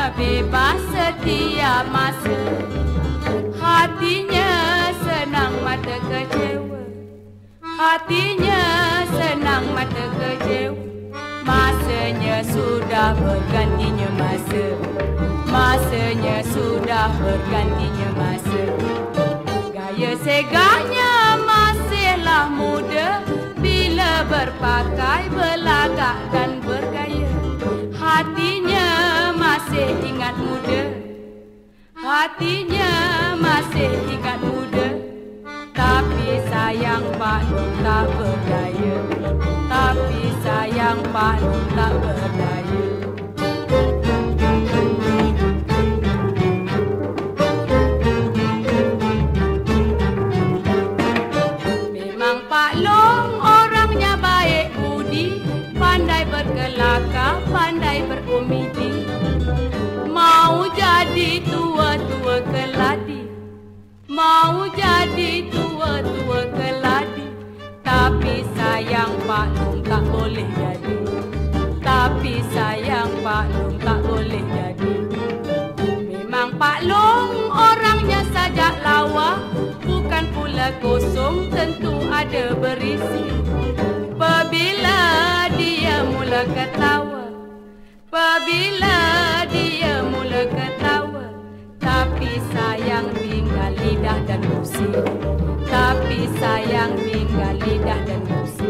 bebas setiap masa. Hatinya senang mata kecewa, hatinya senang mata kecewa. Masanya sudah bergantinya masa, masanya sudah bergantinya masa. Gaya seganya masihlah muda, bila berpakai berlagak dan bergaya. Hatinya masih ingat muda, hatinya masih ingat muda. Tapi sayang Pak Long tak berdaya, tapi sayang Pak Long tak berdaya. Memang Pak Long orangnya baik budi, pandai berkelakar, pandai berkomedi. Mau jadi tua-tua keladi, mau jadi tua-tua keladi. Tapi sayang Pak Long tak boleh jadi, tapi sayang Pak Long tak boleh jadi. Memang Pak Long orangnya saja lawa, bukan pula kosong, tentu ada berisi. Apabila dia mula ketawa, apabila dia mula ketawa. Tapi sayang tinggal lidah dan gusi, tapi sayang tinggal lidah dan gusi.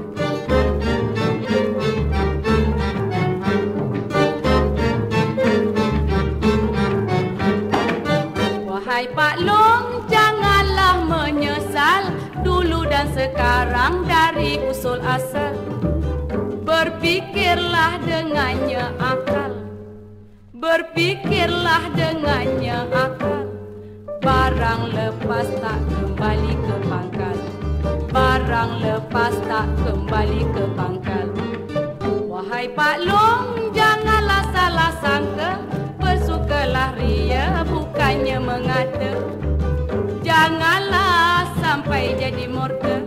Wahai Pak Long, janganlah menyesal dulu dan sekarang dari usul asal. Berpikirlah dengannya akal, berpikirlah dengannya akal. Barang lepas tak kembali ke pangkal, barang lepas tak kembali ke pangkal. Wahai Pak Long, janganlah salah sangka, bersukalah ria bukannya mengata. Janganlah sampai jadi murka,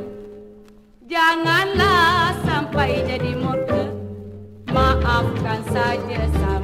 janganlah sampai jadi murka. Maafkan saja saya.